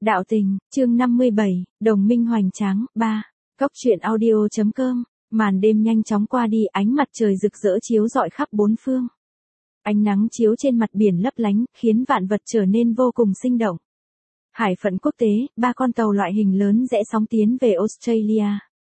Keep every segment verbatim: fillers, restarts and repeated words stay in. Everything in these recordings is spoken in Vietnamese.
Đạo tình, chương năm mươi bảy, đồng minh hoành tráng, ba. Cốc truyện audio chấm com, màn đêm nhanh chóng qua đi, ánh mặt trời rực rỡ chiếu rọi khắp bốn phương. Ánh nắng chiếu trên mặt biển lấp lánh, khiến vạn vật trở nên vô cùng sinh động. Hải phận quốc tế, ba con tàu loại hình lớn rẽ sóng tiến về Australia.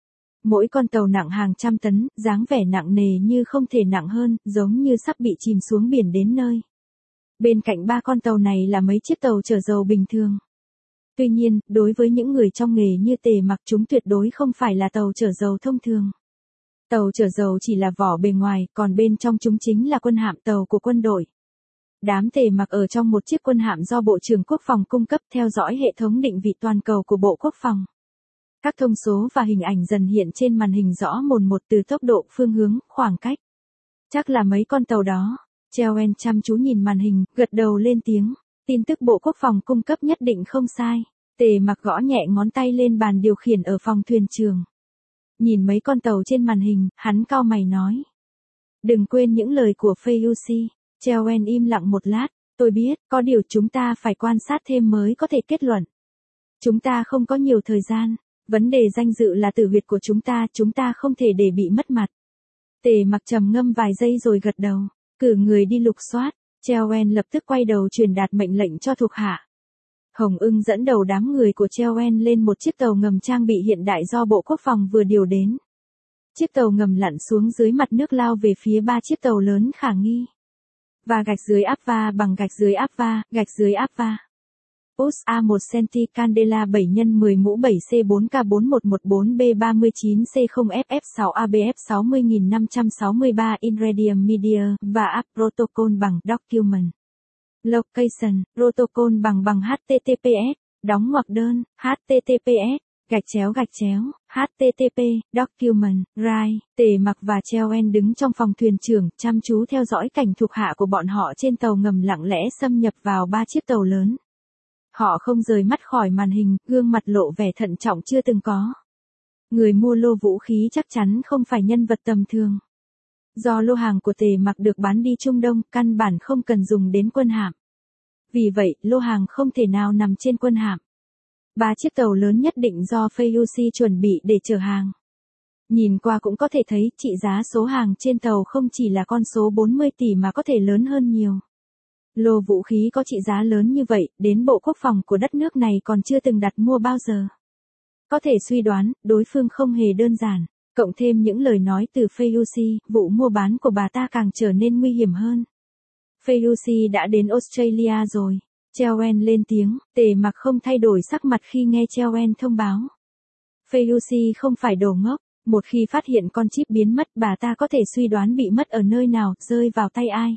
Mỗi con tàu nặng hàng trăm tấn, dáng vẻ nặng nề như không thể nặng hơn, giống như sắp bị chìm xuống biển đến nơi. Bên cạnh ba con tàu này là mấy chiếc tàu chở dầu bình thường. Tuy nhiên, đối với những người trong nghề như Tề Mặc, chúng tuyệt đối không phải là tàu chở dầu thông thường. Tàu chở dầu chỉ là vỏ bề ngoài, còn bên trong chúng chính là quân hạm tàu của quân đội. Đám Tề Mặc ở trong một chiếc quân hạm do Bộ trưởng Quốc phòng cung cấp theo dõi hệ thống định vị toàn cầu của Bộ Quốc phòng. Các thông số và hình ảnh dần hiện trên màn hình rõ mồn một từ tốc độ, phương hướng, khoảng cách. Chắc là mấy con tàu đó. Chellen chăm chú nhìn màn hình, gật đầu lên tiếng. Tin tức Bộ Quốc phòng cung cấp nhất định không sai. Tề Mặc gõ nhẹ ngón tay lên bàn điều khiển ở phòng thuyền trưởng. Nhìn mấy con tàu trên màn hình, hắn cau mày nói. Đừng quên những lời của Fayusi. Chellen im lặng một lát. Tôi biết, có điều chúng ta phải quan sát thêm mới có thể kết luận. Chúng ta không có nhiều thời gian. Vấn đề danh dự là tử huyệt của chúng ta, chúng ta không thể để bị mất mặt. Tề Mặc trầm ngâm vài giây rồi gật đầu. Cử người đi lục soát. Chellen lập tức quay đầu truyền đạt mệnh lệnh cho thuộc hạ. Hồng Ưng dẫn đầu đám người của Chellen lên một chiếc tàu ngầm trang bị hiện đại do Bộ Quốc phòng vừa điều đến. Chiếc tàu ngầm lặn xuống dưới mặt nước lao về phía ba chiếc tàu lớn khả nghi. Và gạch dưới áp va bằng gạch dưới áp va, gạch dưới áp va. u ét a một Senti Candela bảy nhân mười mũ bảy C bốn K bốn một một bốn B ba chín C không F F sáu A B F sáu mươi nghìn năm trăm sáu mươi ba Iridium Media và App Protocol bằng Document. Location, Protocol bằng bằng H T T P S, đóng ngoặc đơn, H T T P S, gạch chéo gạch chéo, H T T P, Document, Write. Tề Mặc và Chellen đứng trong phòng thuyền trưởng, chăm chú theo dõi cảnh thuộc hạ của bọn họ trên tàu ngầm lặng lẽ xâm nhập vào ba chiếc tàu lớn. Họ không rời mắt khỏi màn hình, gương mặt lộ vẻ thận trọng chưa từng có. Người mua lô vũ khí chắc chắn không phải nhân vật tầm thường. Do lô hàng của Tề Mặc được bán đi Trung Đông, căn bản không cần dùng đến quân hạm. Vì vậy, lô hàng không thể nào nằm trên quân hạm. Ba chiếc tàu lớn nhất định do Fayusi chuẩn bị để chở hàng. Nhìn qua cũng có thể thấy, trị giá số hàng trên tàu không chỉ là con số bốn mươi tỷ mà có thể lớn hơn nhiều. Lô vũ khí có trị giá lớn như vậy, đến Bộ Quốc phòng của đất nước này còn chưa từng đặt mua bao giờ. Có thể suy đoán, đối phương không hề đơn giản. Cộng thêm những lời nói từ Fayusi, vụ mua bán của bà ta càng trở nên nguy hiểm hơn. Fayusi đã đến Australia rồi. Chellen lên tiếng, Tề Mặc không thay đổi sắc mặt khi nghe Chellen thông báo. Fayusi không phải đồ ngốc, một khi phát hiện con chip biến mất, bà ta có thể suy đoán bị mất ở nơi nào, rơi vào tay ai.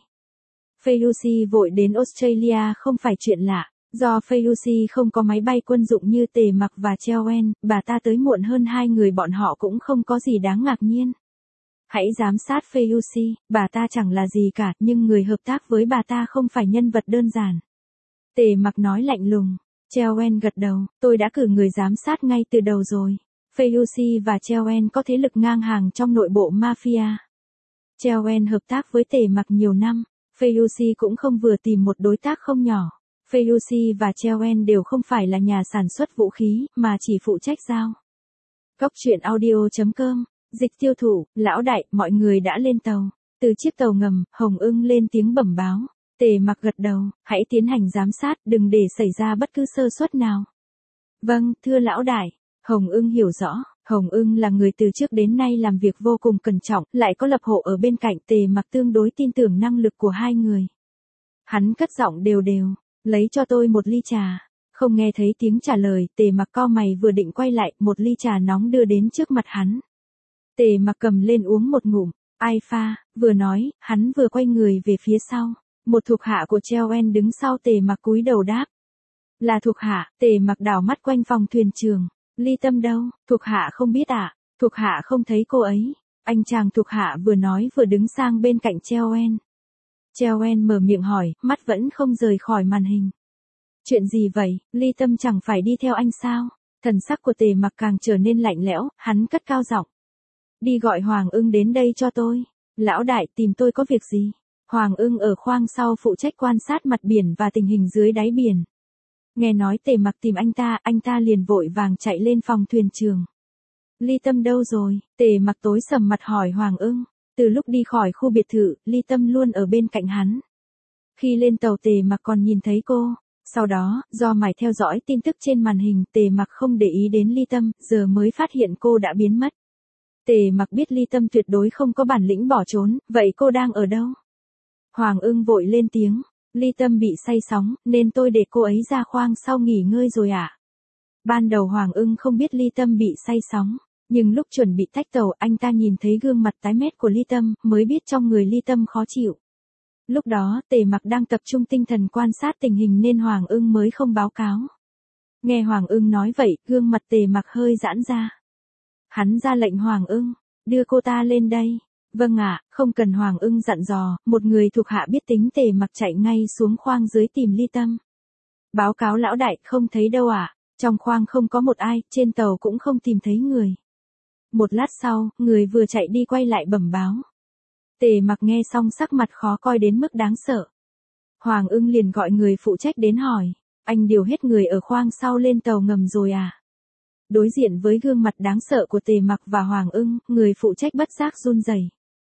Fayusi vội đến Australia không phải chuyện lạ. Do Fayusi không có máy bay quân dụng như Tề Mặc và Chellen, bà ta tới muộn hơn hai người bọn họ cũng không có gì đáng ngạc nhiên. Hãy giám sát Fayusi, bà ta chẳng là gì cả, nhưng người hợp tác với bà ta không phải nhân vật đơn giản. Tề Mặc nói lạnh lùng. Chellen gật đầu, tôi đã cử người giám sát ngay từ đầu rồi. Fayusi và Chellen có thế lực ngang hàng trong nội bộ mafia. Chellen hợp tác với Tề Mặc nhiều năm, Fayusi cũng không vừa tìm một đối tác không nhỏ. Fayusi và Chellen đều không phải là nhà sản xuất vũ khí, mà chỉ phụ trách giao. Cốc truyện audio chấm com, dịch tiêu thụ, lão đại, mọi người đã lên tàu. Từ chiếc tàu ngầm, Hồng Ưng lên tiếng bẩm báo. Tề Mặc gật đầu, hãy tiến hành giám sát, đừng để xảy ra bất cứ sơ suất nào. Vâng, thưa lão đại. Hồng Ưng hiểu rõ, Hồng Ưng là người từ trước đến nay làm việc vô cùng cẩn trọng, lại có lập hộ ở bên cạnh. Tề Mặc tương đối tin tưởng năng lực của hai người. Hắn cất giọng đều đều. Lấy cho tôi một ly trà. Không nghe thấy tiếng trả lời, Tề Mặc cau mày vừa định quay lại, một ly trà nóng đưa đến trước mặt hắn. Tề Mặc cầm lên uống một ngụm. Ai pha, vừa nói, hắn vừa quay người về phía sau. Một thuộc hạ của Chellen đứng sau Tề Mặc cúi đầu đáp. Là thuộc hạ. Tề Mặc đảo mắt quanh phòng thuyền trưởng. Ly Tâm đâu? Thuộc hạ không biết ạ. À? Thuộc hạ không thấy cô ấy. Anh chàng thuộc hạ vừa nói vừa đứng sang bên cạnh Chellen. Chellen mở miệng hỏi, mắt vẫn không rời khỏi màn hình. Chuyện gì vậy, Ly Tâm chẳng phải đi theo anh sao? Thần sắc của Tề Mặc càng trở nên lạnh lẽo, hắn cất cao giọng. Đi gọi Hoàng Ưng đến đây cho tôi. Lão đại, tìm tôi có việc gì? Hoàng Ưng ở khoang sau phụ trách quan sát mặt biển và tình hình dưới đáy biển. Nghe nói Tề Mặc tìm anh ta, anh ta liền vội vàng chạy lên phòng thuyền trưởng. Ly Tâm đâu rồi? Tề Mặc tối sầm mặt hỏi Hoàng Ưng. Từ lúc đi khỏi khu biệt thự, Ly Tâm luôn ở bên cạnh hắn. Khi lên tàu Tề Mặc còn nhìn thấy cô. Sau đó, do mải theo dõi tin tức trên màn hình, Tề Mặc không để ý đến Ly Tâm, giờ mới phát hiện cô đã biến mất. Tề Mặc biết Ly Tâm tuyệt đối không có bản lĩnh bỏ trốn, vậy cô đang ở đâu? Hoàng Ưng vội lên tiếng, Ly Tâm bị say sóng, nên tôi để cô ấy ra khoang sau nghỉ ngơi rồi ạ. À? Ban đầu Hoàng Ưng không biết Ly Tâm bị say sóng, nhưng lúc chuẩn bị tách tàu anh ta nhìn thấy gương mặt tái mét của Ly Tâm, mới biết trong người Ly Tâm khó chịu. Lúc đó Tề Mặc đang tập trung tinh thần quan sát tình hình nên Hoàng Ưng mới không báo cáo. Nghe Hoàng Ưng nói vậy, gương mặt Tề Mặc hơi giãn ra. Hắn ra lệnh Hoàng Ưng, đưa cô ta lên đây. Vâng ạ, không cần Hoàng Ưng dặn dò, một người thuộc hạ biết tính Tề Mặc chạy ngay xuống khoang dưới tìm Ly Tâm. Báo cáo lão đại, không thấy đâu ạ, à? Trong khoang không có một ai, trên tàu cũng không tìm thấy người. Một lát sau, người vừa chạy đi quay lại bẩm báo. Tề Mặc nghe xong sắc mặt khó coi đến mức đáng sợ. Hoàng Ưng liền gọi người phụ trách đến hỏi, anh điều hết người ở khoang sau lên tàu ngầm rồi à? Đối diện với gương mặt đáng sợ của Tề Mặc và Hoàng Ưng, người phụ trách bất giác run rẩy.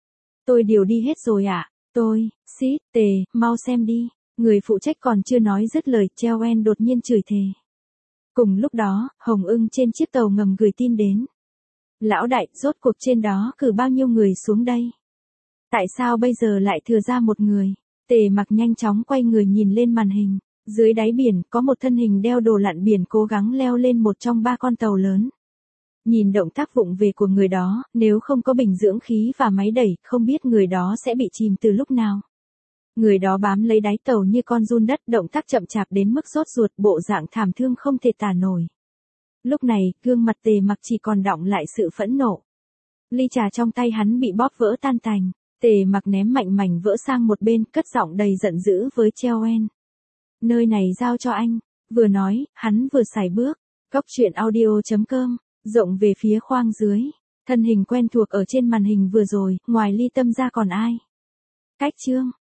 Tôi điều đi hết rồi ạ, à? Tôi, xít, Tề, mau xem đi. Người phụ trách còn chưa nói dứt lời, Treo En đột nhiên chửi thề. Cùng lúc đó, Hồng Ưng trên chiếc tàu ngầm gửi tin đến. Lão đại, rốt cuộc trên đó cử bao nhiêu người xuống đây? Tại sao bây giờ lại thừa ra một người? Tề Mặc nhanh chóng quay người nhìn lên màn hình. Dưới đáy biển, có một thân hình đeo đồ lặn biển cố gắng leo lên một trong ba con tàu lớn. Nhìn động tác vụng về của người đó, nếu không có bình dưỡng khí và máy đẩy, không biết người đó sẽ bị chìm từ lúc nào. Người đó bám lấy đáy tàu như con giun đất, động tác chậm chạp đến mức sốt ruột, bộ dạng thảm thương không thể tả nổi. Lúc này, gương mặt Tề Mặc chỉ còn đọng lại sự phẫn nộ. Ly trà trong tay hắn bị bóp vỡ tan tành. Tề Mặc ném mạnh mảnh vỡ sang một bên, cất giọng đầy giận dữ với Treo En. Nơi này giao cho anh. Vừa nói, hắn vừa sải bước. Cốc truyện audio chấm com, rộng về phía khoang dưới. Thân hình quen thuộc ở trên màn hình vừa rồi, ngoài Ly Tâm ra còn ai? Cách chương.